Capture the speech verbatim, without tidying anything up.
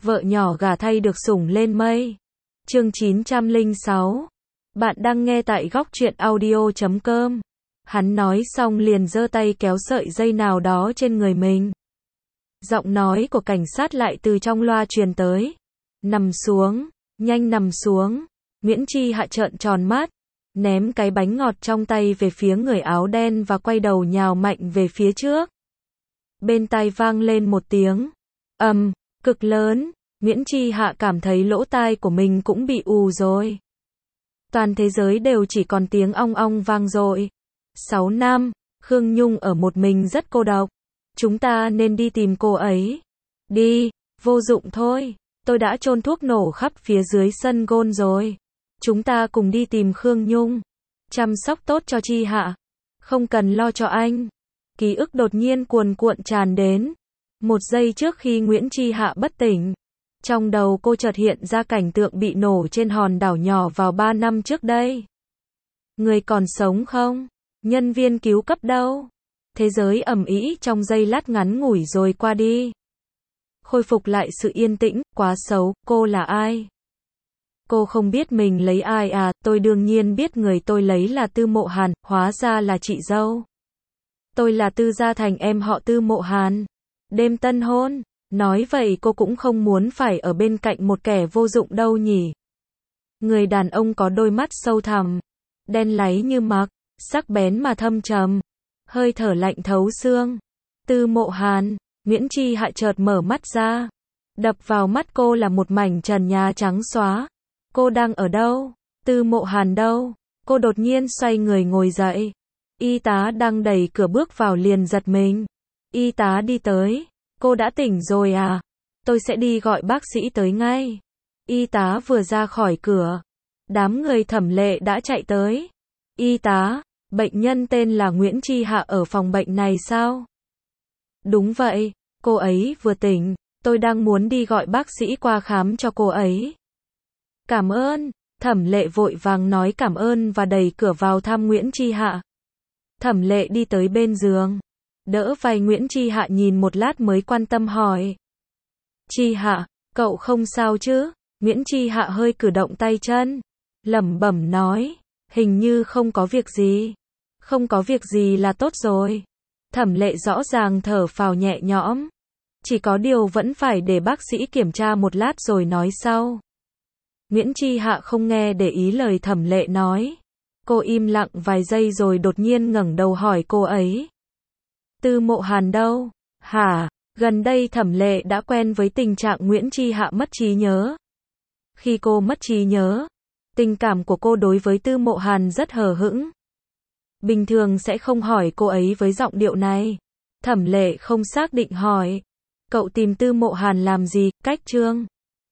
vợ nhỏ gả thay được sủng lên mây. Chương chín trăm lẻ sáu. Bạn đang nghe tại góc truyện audio chấm com. Hắn nói xong liền giơ tay kéo sợi dây nào đó trên người mình. Giọng nói của cảnh sát lại từ trong loa truyền tới. Nằm xuống, nhanh nằm xuống. Nguyễn Chi Hạ trợn tròn mắt, ném cái bánh ngọt trong tay về phía người áo đen và quay đầu nhào mạnh về phía trước. Bên tai vang lên một tiếng ầm, cực lớn. Nguyễn Chi Hạ cảm thấy lỗ tai của mình cũng bị ù rồi. Toàn thế giới đều chỉ còn tiếng ong ong vang dội. Sáu năm, Khương Nhung ở một mình rất cô độc. Chúng ta nên đi tìm cô ấy. Đi, vô dụng thôi. Tôi đã chôn thuốc nổ khắp phía dưới sân gôn rồi. Chúng ta cùng đi tìm Khương Nhung. Chăm sóc tốt cho Chi Hạ. Không cần lo cho anh. Ký ức đột nhiên cuồn cuộn tràn đến. Một giây trước khi Nguyễn Chi Hạ bất tỉnh, trong đầu cô chợt hiện ra cảnh tượng bị nổ trên hòn đảo nhỏ vào ba năm trước đây. Người còn sống không? Nhân viên cứu cấp đâu? Thế giới ầm ĩ trong giây lát ngắn ngủi rồi qua đi. Khôi phục lại sự yên tĩnh, quá xấu, cô là ai? Cô không biết mình lấy ai à, tôi đương nhiên biết người tôi lấy là Tư Mộ Hàn, hóa ra là chị dâu. Tôi là Tư Gia Thành, em họ Tư Mộ Hàn. Đêm tân hôn, nói vậy cô cũng không muốn phải ở bên cạnh một kẻ vô dụng đâu nhỉ. Người đàn ông có đôi mắt sâu thẳm, đen láy như mực, sắc bén mà thâm trầm, hơi thở lạnh thấu xương. Tư Mộ Hàn, Nguyễn Chi Hạ chợt mở mắt ra. Đập vào mắt cô là một mảnh trần nhà trắng xóa. Cô đang ở đâu? Tư Mộ Hàn đâu? Cô đột nhiên xoay người ngồi dậy. Y tá đang đẩy cửa bước vào liền giật mình. Y tá đi tới. Cô đã tỉnh rồi à? Tôi sẽ đi gọi bác sĩ tới ngay. Y tá vừa ra khỏi cửa, đám người Thẩm Lệ đã chạy tới. Y tá, bệnh nhân tên là Nguyễn Chi Hạ ở phòng bệnh này sao? Đúng vậy, cô ấy vừa tỉnh, tôi đang muốn đi gọi bác sĩ qua khám cho cô ấy. Cảm ơn, Thẩm Lệ vội vàng nói cảm ơn và đẩy cửa vào thăm Nguyễn Chi Hạ. Thẩm Lệ đi tới bên giường, đỡ vai Nguyễn Chi Hạ nhìn một lát mới quan tâm hỏi. Chi Hạ, cậu không sao chứ? Nguyễn Chi Hạ hơi cử động tay chân, lẩm bẩm nói, hình như không có việc gì. Không có việc gì là tốt rồi. Thẩm Lệ rõ ràng thở phào nhẹ nhõm. Chỉ có điều vẫn phải để bác sĩ kiểm tra một lát rồi nói sau. Nguyễn Chi Hạ không nghe để ý lời Thẩm Lệ nói. Cô im lặng vài giây rồi đột nhiên ngẩng đầu hỏi cô ấy. Tư Mộ Hàn đâu? Hả? Gần đây Thẩm Lệ đã quen với tình trạng Nguyễn Chi Hạ mất trí nhớ. Khi cô mất trí nhớ, tình cảm của cô đối với Tư Mộ Hàn rất hờ hững. Bình thường sẽ không hỏi cô ấy với giọng điệu này. Thẩm Lệ không xác định hỏi. Cậu tìm Tư Mộ Hàn làm gì? Cách Trương.